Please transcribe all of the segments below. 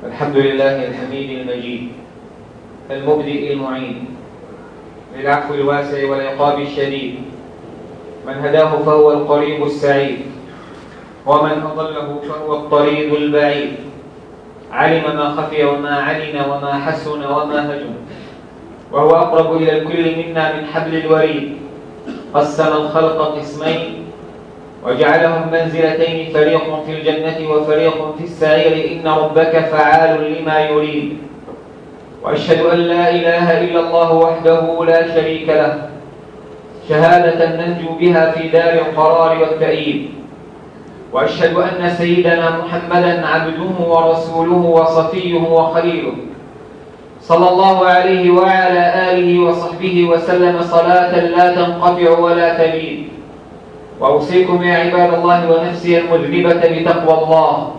الحمد لله الحميد المجيد المبدئ المعين للعفو الواسع والعقاب الشديد. من هداه فهو القريب السعيد، ومن أضله فهو الطريد البعيد. علم ما خفي وما علن وما حسن وما هجن، وهو أقرب إلى الكل منا من حبل الوريد. قسم الخلق قسمين وجعلهم منزلتين، فريق في الجنة وفريق في السعير. إن ربك فعال لما يريد. وأشهد أن لا إله إلا الله وحده لا شريك له، شهادة ننجو بها في دار القرار والتأييد. وأشهد أن سيدنا محمدا عبده ورسوله وصفيه وخليله، صلى الله عليه وعلى آله وصحبه وسلم صلاة لا تنقطع ولا تبيد. وأوصيكم يا عباد الله ونفسي المذنبة بتقوى الله،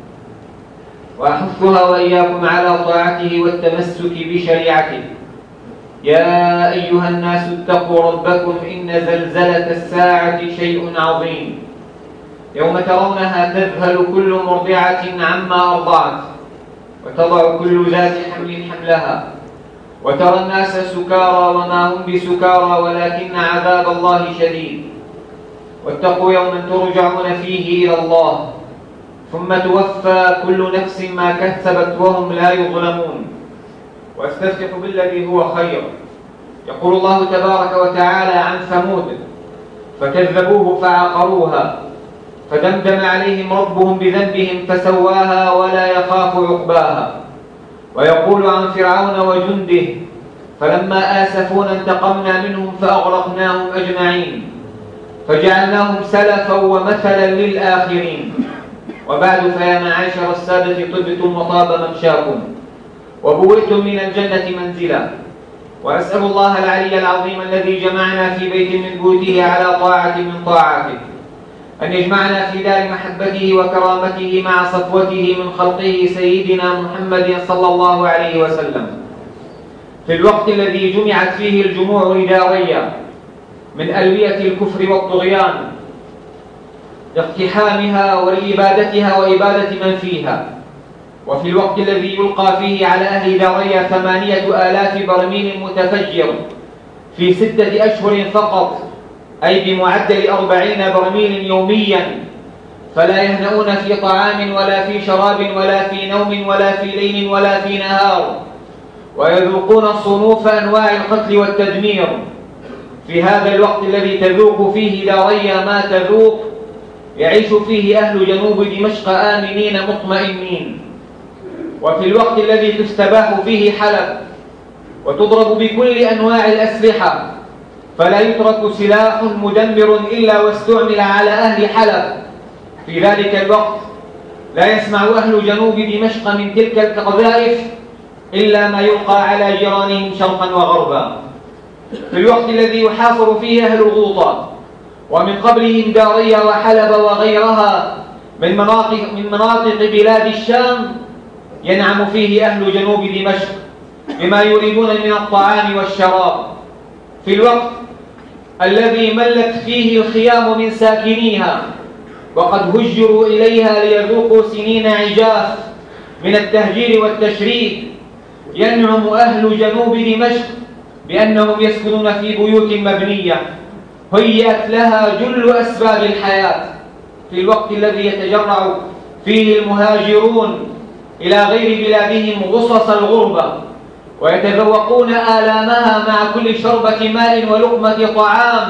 وأحثها وإياكم على طاعته والتمسك بشريعته. يا أيها الناس اتقوا ربكم، إن زلزلة الساعة شيء عظيم. يوم ترونها تذهل كل مرضعة عما أرضعت، وتضع كل ذات حمل حملها، وترى الناس سكارى وما هم بسكارى ولكن عذاب الله شديد. واتقوا يوما ترجعون فيه إلى الله، ثم توفى كل نفس ما كسبت وهم لا يظلمون. واستفتح بالذي هو خير. يقول الله تبارك وتعالى عن ثمود: فكذبوه فعقروها فدمدم عليهم ربهم بذنبهم فسواها ولا يخاف عقباها. ويقول عن فرعون وجنده: فلما آسفونا انتقمنا منهم فأغرقناهم أجمعين فجعلناهم سلفا ومثلا للآخرين. وبعد، فيا معاشر السادة، طبتم وطاب ممشاكم وبوئتم من الجنة منزلا. وأسأل الله العلي العظيم الذي جمعنا في بيت من بيوته على طاعة من طاعته أن يجمعنا في دار محبته وكرامته مع صفوته من خلقه سيدنا محمد صلى الله عليه وسلم، في الوقت الذي جمعت فيه الجموع إدارية من ألوية الكفر والطغيان لاقتحامها ولإبادتها وإبادة من فيها، وفي الوقت الذي يلقى فيه على أهل داريا 8,000 برميل متفجر في 6 أشهر فقط، أي بمعدل 40 برميل يوميا. فلا يهنؤون في طعام ولا في شراب ولا في نوم ولا في ليل ولا في نهار، ويذوقون صنوف أنواع القتل والتدمير. في هذا الوقت الذي تذوق فيه داريا ما تذوق، يعيش فيه أهل جنوب دمشق آمنين مطمئنين. وفي الوقت الذي تستباح فيه حلب وتضرب بكل أنواع الأسلحة، فلا يترك سلاح مدمر إلا واستعمل على أهل حلب، في ذلك الوقت لا يسمع أهل جنوب دمشق من تلك القذائف إلا ما يلقى على جيرانهم شرقا وغربا. في الوقت الذي يحاصر فيه أهل غوطة ومن قبلهم داريا وحلب وغيرها من مناطق بلاد الشام، ينعم فيه أهل جنوب دمشق بما يريدون من الطعام والشراب. في الوقت الذي ملت فيه الخيام من ساكنيها وقد هجروا إليها ليذوقوا سنين عجاف من التهجير والتشريد، ينعم أهل جنوب دمشق بأنهم يسكنون في بيوت مبنية هيئت لها جل أسباب الحياة. في الوقت الذي يتجرع فيه المهاجرون إلى غير بلادهم غصص الغربة ويتذوقون آلامها مع كل شربة ماء ولقمة طعام،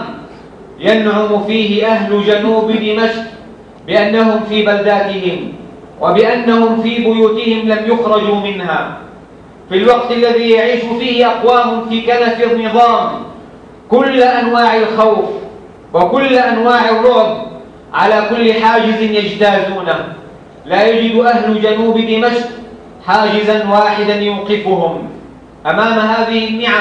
ينعم فيه أهل جنوب دمشق بأنهم في بلداتهم وبأنهم في بيوتهم لم يخرجوا منها. في الوقت الذي يعيش فيه أقوام في كنف النظام كل أنواع الخوف وكل أنواع الرعب على كل حاجز يجتازونه، لا يجد أهل جنوب دمشق حاجزا واحدا يوقفهم أمام هذه النعم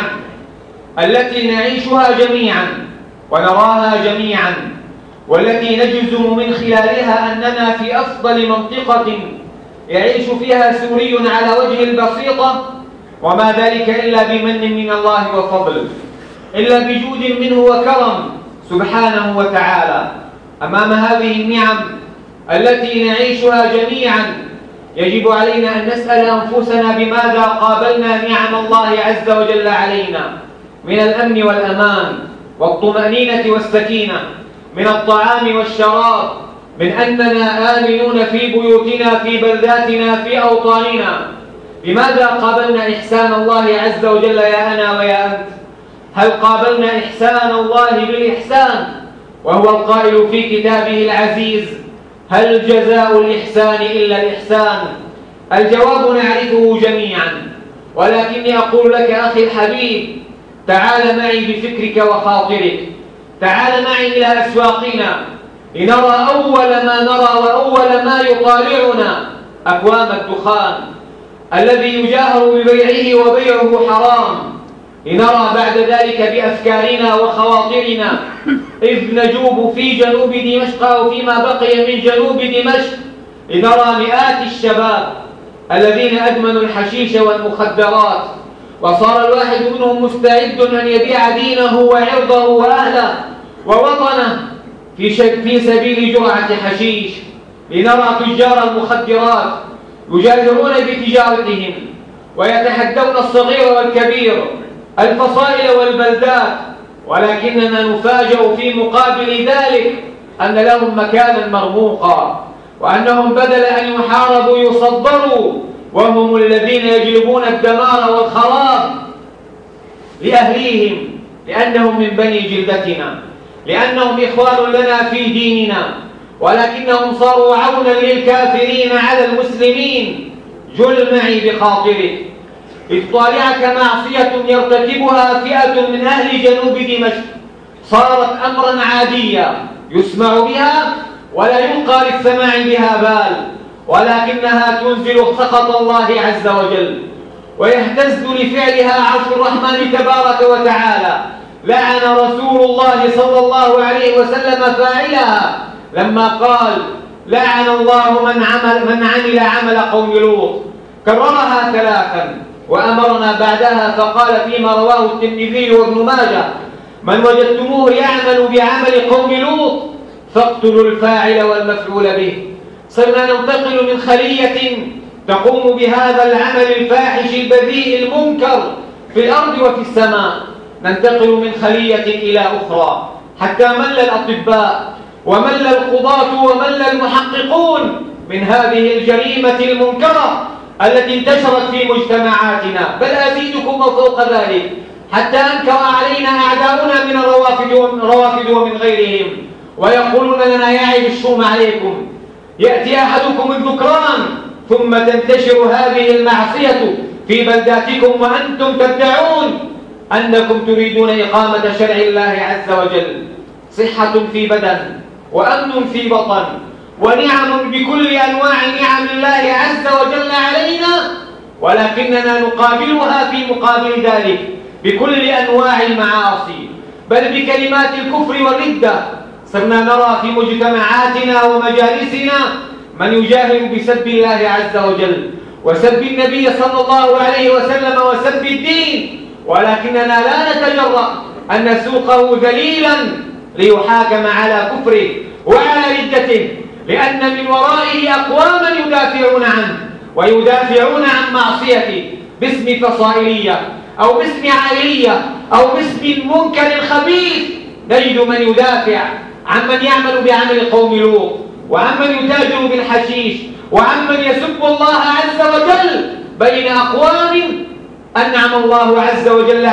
التي نعيشها جميعا ونراها جميعا، والتي نجزم من خلالها أننا في أفضل منطقة يعيش فيها سوري على وجه البسيطة، وما ذلك إلا بمن من الله وفضل، إلا بجود منه وكرم سبحانه وتعالى. أمام هذه النعم التي نعيشها جميعا يجب علينا أن نسأل أنفسنا بماذا قابلنا نعم الله عز وجل علينا من الأمن والأمان والطمأنينة والسكينة، من الطعام والشراب، من أننا آمنون في بيوتنا في بلداتنا في أوطاننا. بماذا قابلنا إحسان الله عز وجل يا أنا ويا أنت؟ هل قابلنا إحسان الله بالإحسان؟ وهو القائل في كتابه العزيز: هل جزاء الإحسان إلا الإحسان؟ الجواب نعرفه جميعا، ولكني أقول لك أخي الحبيب، تعال معي بفكرك وخاطرك، تعال معي إلى أسواقنا لنرى أول ما نرى وأول ما يطالعنا أكوام الدخان الذي يجاهر ببيعه وبيعه حرام، لنرى بعد ذلك بأفكارنا وخواطرنا إذ نجوب في جنوب دمشق أو فيما بقي من جنوب دمشق، لنرى مئات الشباب الذين أدمنوا الحشيش والمخدرات، وصار الواحد منهم مستعد أن يبيع دينه وعرضه وأهله ووطنه في سبيل جرعة حشيش. لنرى تجار المخدرات يجاهرون بتجارتهم ويتحدون الصغير والكبير، الفصائل والبلدات، ولكننا نفاجأ في مقابل ذلك أن لهم مكانا مرموقا، وأنهم بدل أن يحاربوا يصدروا، وهم الذين يجلبون الدمار والخراب لأهليهم، لأنهم من بني جلدتنا، لأنهم إخوان لنا في ديننا، ولكنهم صاروا عونا للكافرين على المسلمين. جل معي بخاطرك اطالعك معصية يرتكبها فئة من أهل جنوب دمشق، صارت أمرا عاديا يسمع بها ولا يلقى للسماع بها بال، ولكنها تنزل سخط الله عز وجل، ويهتز لفعلها عرش الرحمن تبارك وتعالى. لعن رسول الله صلى الله عليه وسلم فاعلها لما قال: لعن الله من عمل عمل قوم لوط، كررها ثلاثا، وأمرنا بعدها فقال فيما رواه الترمذي وابن ماجه: من وجدتموه يعمل بعمل قوم لوط فاقتلوا الفاعل والمفعول به. صرنا ننتقل من خلية تقوم بهذا العمل الفاحش البذيء المنكر في الأرض وفي السماء، ننتقل من خلية إلى أخرى، حتى مل الأطباء ومل القضاة ومل المحققون من هذه الجريمة المنكرة التي انتشرت في مجتمعاتنا. بل أزيدكم وفوق ذلك، حتى أنكر علينا أعداؤنا من الروافد ومن غيرهم، ويقولون لنا: يعيب الشوم عليكم، يأتي أحدكم الذكران ثم تنتشر هذه المعصية في بلداتكم وأنتم تدعون أنكم تريدون إقامة شرع الله عز وجل. صحة في بدن، وأمن في بطن، ونعم بكل أنواع نعم الله عز وجل علينا، ولكننا نقابلها في مقابل ذلك بكل أنواع المعاصي، بل بكلمات الكفر والردة. صرنا نرى في مجتمعاتنا ومجالسنا من يجاهر بسب الله عز وجل وسب النبي صلى الله عليه وسلم وسب الدين، ولكننا لا نتجرأ أن نسوقه ذليلا ليحاكم على كفره وعلى ردته، لأن من ورائه أقواما يدافعون عنه ويدافعون عن معصيته باسم فصائلية أو باسم عائلية أو باسم منكر خبيث. نجد من يدافع عن من يعمل بعمل قوم لوط، وعمن يتاجر بالحشيش، وعمن يسب الله عز وجل بين أقوام أنعم الله عز وجل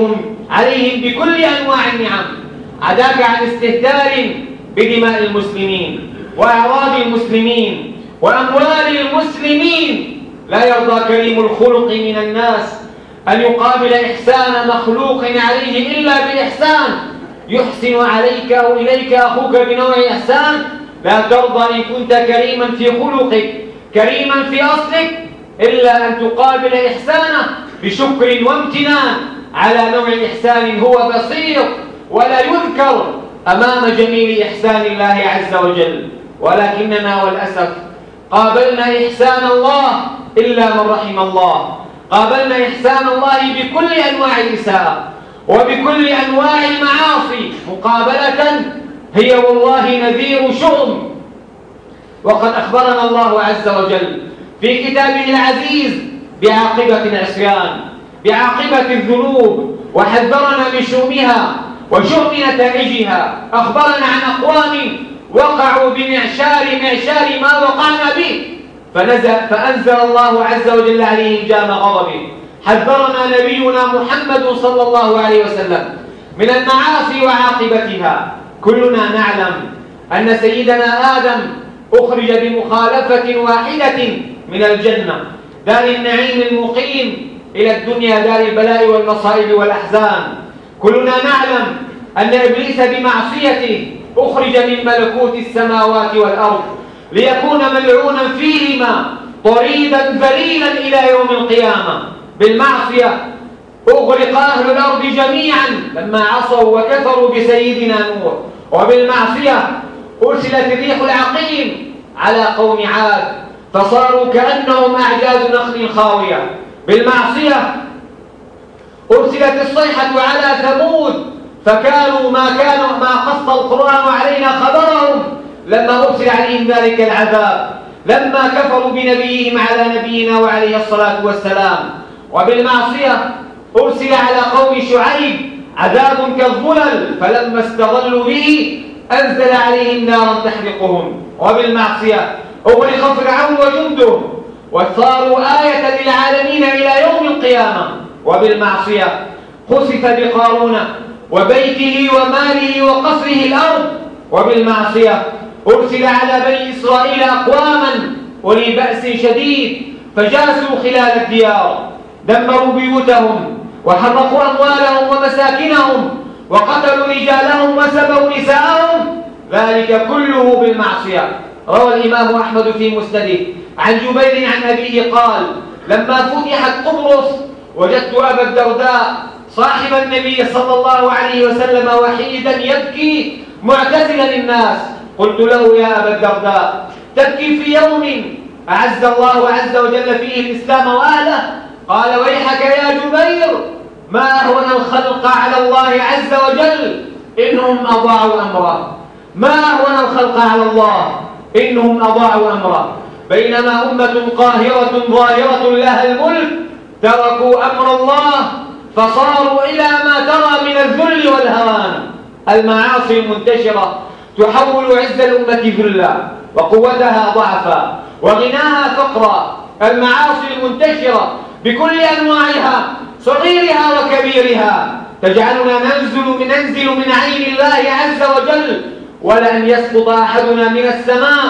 عليهم بكل أنواع النعم. عداك عن استهتار بدماء المسلمين وأعراض المسلمين وأموال المسلمين. لا يرضى كريم الخلق من الناس أن يقابل إحسان مخلوق عليه إلا بإحسان. يحسن عليك أو إليك أخوك بنوع إحسان، لا ترضى إن كنت كريما في خلقك كريما في أصلك إلا أن تقابل إحسانه بشكر وامتنان على نوع إحسان هو بسيط ولا يذكر أمام جميل إحسان الله عز وجل. ولكننا والأسف قابلنا إحسان الله إلا من رحم الله، قابلنا إحسان الله بكل أنواع الإساءة وبكل أنواع المعاصي مقابلة هي والله نذير شؤم. وقد أخبرنا الله عز وجل في كتابه العزيز بعاقبة العصيان، بعاقبة الذنوب، وحذرنا من شؤمها وشؤم نتائجها. أخبرنا عن أقوام وقعوا بمعشار ما وقعنا به فأنزل الله عز وجل عليهم جام غضبه. حذرنا نبينا محمد صلى الله عليه وسلم من المعاصي وعاقبتها. كلنا نعلم أن سيدنا آدم أخرج بمخالفة واحدة من الجنة دار النعيم المقيم إلى الدنيا دار البلاء والمصائب والأحزان. كلنا نعلم أن إبليس بمعصيته أخرج من ملكوت السماوات والأرض ليكون ملعونا فيهما طريدا ذليلا إلى يوم القيامة. بالمعصية أغرق أهل الأرض جميعا لما عصوا وكفروا بسيدنا نوح. وبالمعصية أرسلت الريح العقيم على قوم عاد فصاروا كأنهم أعجاز نخل خاوية. بالمعصية أرسلت الصيحة على ثمود فكانوا ما قص القرآن علينا خبرهم لما أرسل عليهم ذلك العذاب لما كفروا بنبيهم على نبينا وعليه الصلاة والسلام. وبالمعصية أرسل على قوم شعيب عذاب كالظلل فلما استظلوا به أنزل عليهم نارا تحرقهم. وبالمعصية أغرق فرعون وجنده وصاروا آية للعالمين إلى يوم القيامة. وبالمعصية خسف بقارون وبيته وماله وقصره الأرض. وبالمعصية أرسل على بني إسرائيل أقواما أولي بأس شديد فجاسوا خلال الديار دمروا بيوتهم وحرقوا أموالهم ومساكنهم وقتلوا رجالهم وسبوا نساءهم، ذلك كله بالمعصية. روى الإمام أحمد في مسنده عن جبير عن أبيه قال: لما فتحت قبرص وجدت أبا الدرداء صاحب النبي صلى الله عليه وسلم وحيدا يبكي معتزلا الناس. قلت له: يا أبا الدرداء، تبكي في يوم أعز الله عز وجل فيه الإسلام وأهله؟ قال: ويحك يا جبير، ما أهون الخلق على الله عز وجل إنهم أضاعوا أمره. ما أهون الخلق على الله إنهم أضاعوا أمره. بينما أمة قاهرة ظاهرة لها الملك تركوا أمر الله فصاروا إلى ما ترى من الذل والهوان. المعاصي المنتشرة تحول عز الأمة ذلا وقوتها ضعفا وغناها فقرا. المعاصي المنتشرة بكل أنواعها صغيرها وكبيرها تجعلنا ننزل من عين الله عز وجل، ولأن يسقط أحدنا من السماء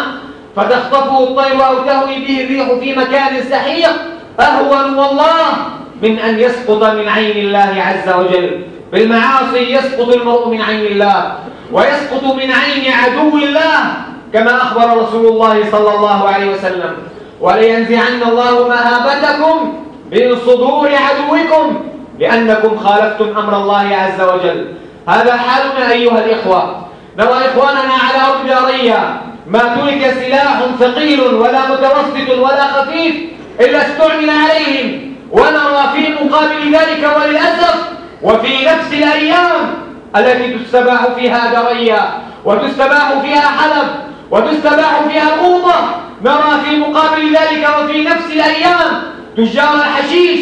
فتخطفه الطير أو تهوي به الريح في مكان سحيق أهون والله من أن يسقط من عين الله عز وجل. بالمعاصي يسقط المرء من عين الله ويسقط من عين عدو الله، كما أخبر رسول الله صلى الله عليه وسلم: ولينزعن الله مهابتكم من صدور عدوكم لأنكم خالفتم أمر الله عز وجل. هذا حالنا أيها الإخوة. نرى إخواننا على أرض دارية ما ترك سلاح ثقيل ولا متوسط ولا خفيف إلا استعمل عليهم، ونرى في مقابل ذلك وللأسف وفي نفس الأيام التي تستباح فيها درية وتستباح فيها حلب وتستباح فيها الغوطة، نرى في مقابل ذلك وفي نفس الأيام تجار الحشيش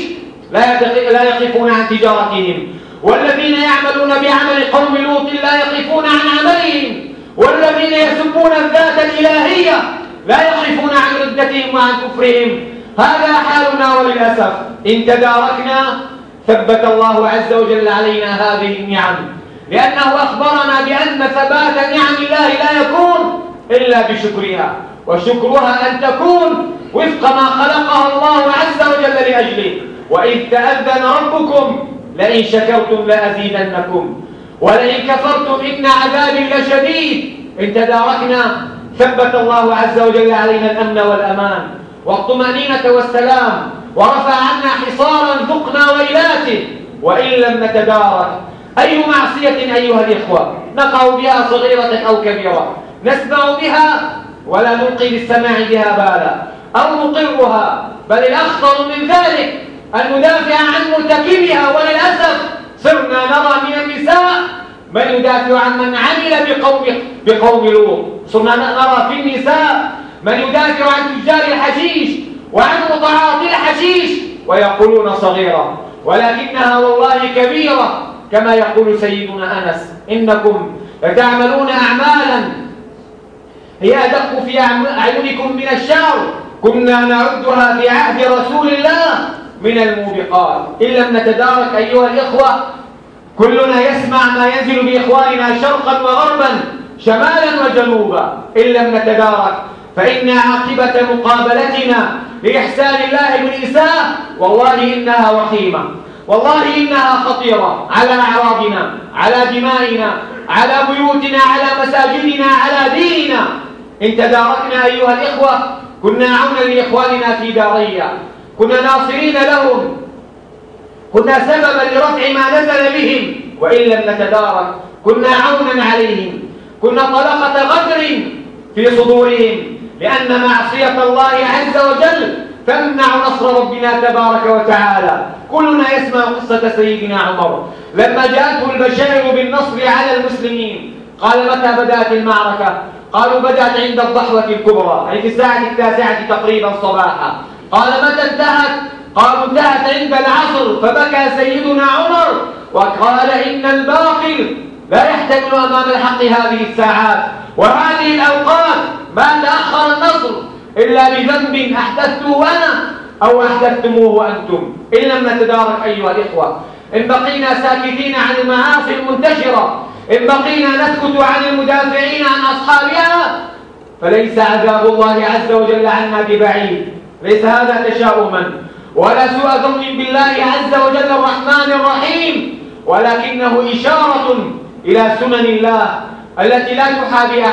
لا يقفون عن تجارتهم، والذين يعملون بعمل قوم لوط لا يقفون عن عملهم، والذين يسبون الذات الإلهية لا يقفون عن ردتهم وعن كفرهم. هذا حالنا وللأسف. إن تداركنا ثبت الله عز وجل علينا هذه النعم، لأنه أخبرنا بأن ثبات نعم الله لا يكون إلا بشكرها، وشكرها أن تكون وفق ما خلقها الله عز وجل لأجله. وإذ تأذن ربكم لئن شكرتم لأزيدنكم ولئن كفرتم إن عذابي لشديد. إن تداركنا ثبت الله عز وجل علينا الأمن والأمان والطمأنينة والسلام، ورفع عنا حصارا ذقنا ويلاته. وإن لم نتدارك أي معصية أيها الإخوة نقع بها صغيرة أو كبيرة نسمع بها ولا نلقي بالسماع بها بالا أو نقرها، بل الأخطر من ذلك أن ندافع عن مرتكبها. وللأسف صرنا نرى من النساء من يدافع عن من عمل بقوم لوط، صرنا نرى في النساء من يدافع عن تجار الحشيش وعن متعاطي الحشيش ويقولون صغيرة، ولكنها والله كبيرة. كما يقول سيدنا أنس: إنكم لتعملون أعمالا هي أدق في أعينكم من الشعر، كنا نعدها في عهد رسول الله من الموبقات. إن لم نتدارك أيها الإخوة، كلنا يسمع ما ينزل بإخواننا شرقا وغربا، شمالا وجنوبا. إن لم نتدارك فإن عاقبة مقابلتنا لإحسان الله بالإساءة والله إنها وخيمة، والله إنها خطيرة على أعراضنا، على دمائنا، على بيوتنا، على مساجدنا، على ديننا. إن تداركنا أيها الإخوة كنا عونا لإخواننا في دارية، كنا ناصرين لهم، كنا سببا لرفع ما نزل بهم. وإن لم نتدارك كنا عونا عليهم، كنا طلقة غدر في صدورهم، لأن معصية الله عز وجل تمنع نصر ربنا تبارك وتعالى. كلنا يسمع قصة سيدنا عمر لما جاءته البشائر بالنصر على المسلمين. قال: متى بدأت المعركة؟ قالوا: بدأت عند الضحوة الكبرى، أي في الساعة 9 تقريبا صباحا. قال: متى انتهت؟ قالوا: انتهت عند العصر. فبكى سيدنا عمر وقال: إن الباطل لا يحتمل أمام الحق هذه الساعات وهذه الأوقات. ما تأخر النصر إلا بذنب أحدثته أنا أو أحدثتموه أنتم. إن لم نتدارك أيها الإخوة، إن بقينا ساكتين عن المعاصي المنتشرة، إن بقينا نسكت عن المدافعين عن أصحابها، فليس عذاب الله عز وجل عنا ببعيد. ليس هذا تشاؤما ولا سوء ظن بالله عز وجل الرحمن الرحيم، ولكنه إشارة إلى سنن الله التي لا تحابي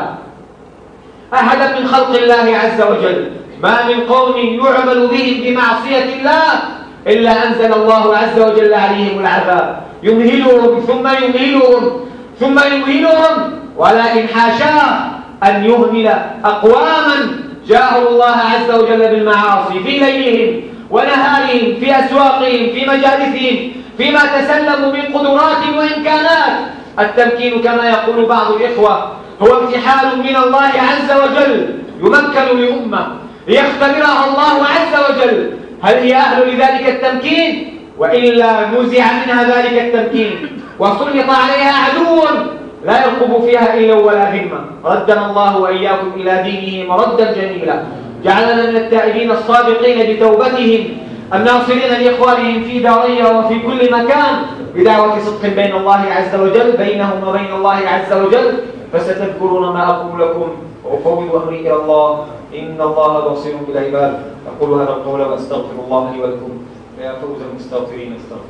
أحدا من خلق الله عز وجل. ما من قوم يعمل بهم بمعصية الله إلا أنزل الله عز وجل عليهم العذاب، يمهلهم ثم يمهلهم ثم يمهلهم، ولكن حاشاه أن يهمل أقواما جاءوا الله عز وجل بالمعاصي في ليلهم ونهارهم، في أسواقهم، في مجالسهم، فيما تسلموا من قدرات وإمكانات. التمكين كما يقول بعض الإخوة هو امتحان من الله عز وجل، يمكن لأمة ليختبرها الله عز وجل هل هي أهل لذلك التمكين، وإلا نزع منها ذلك التمكين وسلط عليها عدو لا يرقب فيها إلا ولا ذمة. ردنا الله وإياكم إلى دينه مردا جميلا، جعلنا من التائبين الصادقين بتوبتهم، الناصرين لإخوانهم في دارية وفي كل مكان، بدعوة صدق بين الله عز وجل، بينهم وبين الله عز وجل. فستذكرون ما أقول لكم وأفوض أمري إلى الله، إن الله بصير بالعباد. أقول هذا القول وأستغفر الله لي ولكم، فيا فوز المستغفرين استغفر.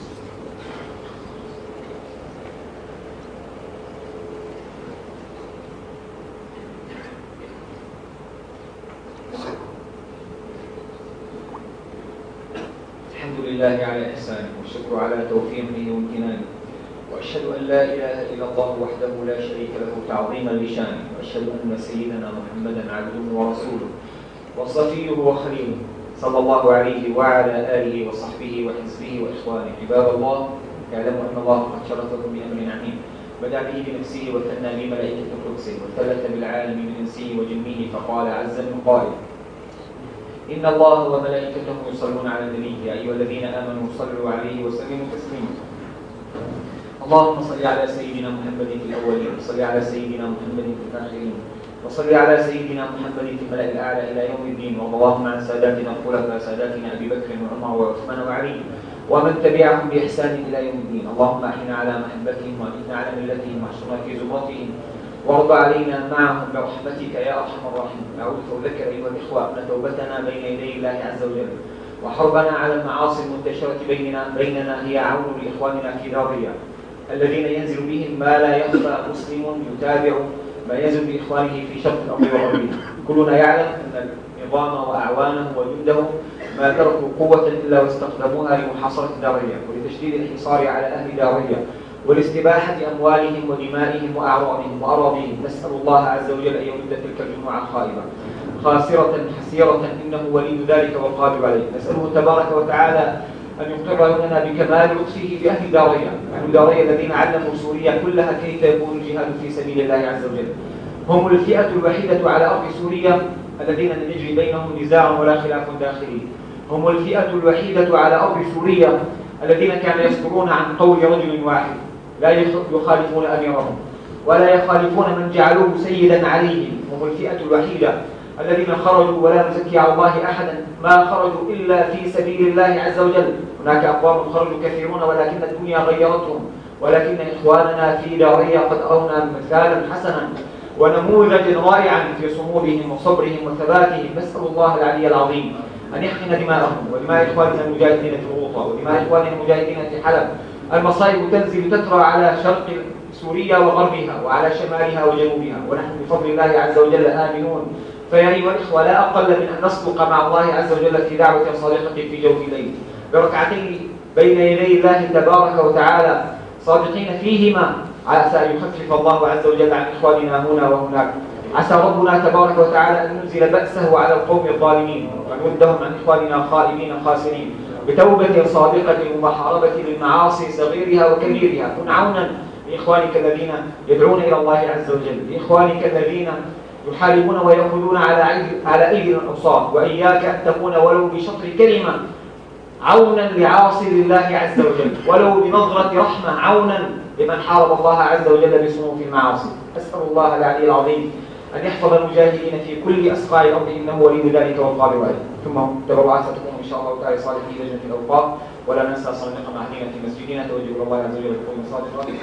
الحمد لله على إحسانه والشكر على توفيقه وامتنانه، وأشهد أن لا إله إلا الله وحده لا شريك له تعظيما لشانه، وأشهد أن سيدنا محمدا عبده ورسوله وصفيه وخليله صلى الله عليه وعلى آله وصحبه وحزبه وإخوانه. عباد الله، اعلموا أن الله قد شرفكم بأمر عظيم، بدأ به بنفسه وثنى بملائكة قدسه وثلث بالعالم من إنسه وجنه، فقال عز من قائل: إن الله وملائكته يصلون على النبي يا أيها الذين آمنوا صلوا عليه وسلموا تسليما. اللهم صل على سيدنا محمد في الأولين، وصل على سيدنا محمد في الآخرين، وصل على سيدنا محمد في الملأ الأعلى إلى يوم الدين. وارض اللهم عن ساداتنا الخلفاء ساداتنا أبي بكر وعمر وعثمان وعلي ومن تبعهم بإحسان إلى يوم الدين. اللهم أحينا على محبتهم وأمتنا على ملتهم واحشرنا في زمرتهم، وارض علينا معهم برحمتك يا أرحم الراحمين. أعود فأذكر أيها الإخوة أن توبتنا بين يدي الله عز وجل وحربنا على المعاصي المنتشرة بيننا هي عون لإخواننا في دارية الذين ينزل بهم ما لا يخفى مسلم يتابع ما ينزل بإخوانه في شرق الأرض وغربها. كلنا يعلم أن النظام وأعوانه وجنده ما تركوا قوة إلا واستخدموها لمحاصرة دارية ولتشديد الحصار على أهل دارية ولاستباحة أموالهم ودمائهم وأراضيهم. نسأل الله عز وجل أن يرد تلك الجموع الخائبة خاسرة حسيرة، إنه ولي ذلك والقادر عليه. نسأله تبارك وتعالى أن يقر لنا بكمال لطفه بأهل دارية، أهل دارية الذين علموا سوريا كلها كيف يكون الجهاد في سبيل الله عز وجل. هم الفئة الوحيدة على أرض سوريا الذين لم يجري بينهم نزاع ولا خلاف داخلي. هم الفئة الوحيدة على أرض سوريا الذين كانوا يصدرون عن قول رجل واحد لا يخالفون أميرهم ولا يخالفون من جعلوه سيدا عليهم. هم الفئة الوحيدة الذين خرجوا، ولا نزكي على الله أحدا، ما خرجوا إلا في سبيل الله عز وجل. هناك أقوام خرجوا كثيرون ولكن الدنيا غيرتهم، ولكن إخواننا في دارية قد أرونا مثالا حسنا ونموذجا رائعا في صمودهم وصبرهم وثباتهم. نسأل الله العلي العظيم أن يحقن دماءهم ودماء إخواننا المجاهدين في الغوطة ودماء إخواننا المجاهدين في حلب. المصائب تنزل تترى على شرق سوريا وغربها وعلى شمالها وجنوبها، ونحن بفضل الله عز وجل آمنون. فيا أيها الإخوة، لا أقل من أن نصدق مع الله عز وجل في دعوة صادقة في جوف الليل بركعتين بين يدي الله تبارك وتعالى صادقين فيهما، عسى أن يخفف الله عز وجل عن إخواننا هنا وهناك. عسى ربنا تبارك وتعالى أن ينزل بأسه على القوم الظالمين وأن يردهم عن إخواننا خائبين خاسرين بتوبة صادقة ومحاربة للمعاصي صغيرها وكبيرها. كن عونا لإخوانك الذين يدعون إلى الله عز وجل، لإخوانك الذين يحاربون ويأخذون على أيدي الأوصاف، وإياك أن تكون ولو بشطر كلمة عونا لعاصي لله عز وجل، ولو بنظرة رحمة عونا لمن حارب الله عز وجل بصنوف المعاصي. أسأل الله العلي العظيم أن يحفظ المجاهدين في كل أسقاع الأرض، إنه ولي ذلك والقادر عليه. ثم تبرعات ستكون إن شاء الله تعالى صالح في لجنة الأوقاف، ولا ننسى صندوق معهدنا في مسجدنا. توجه الله عز وجل بكل صادق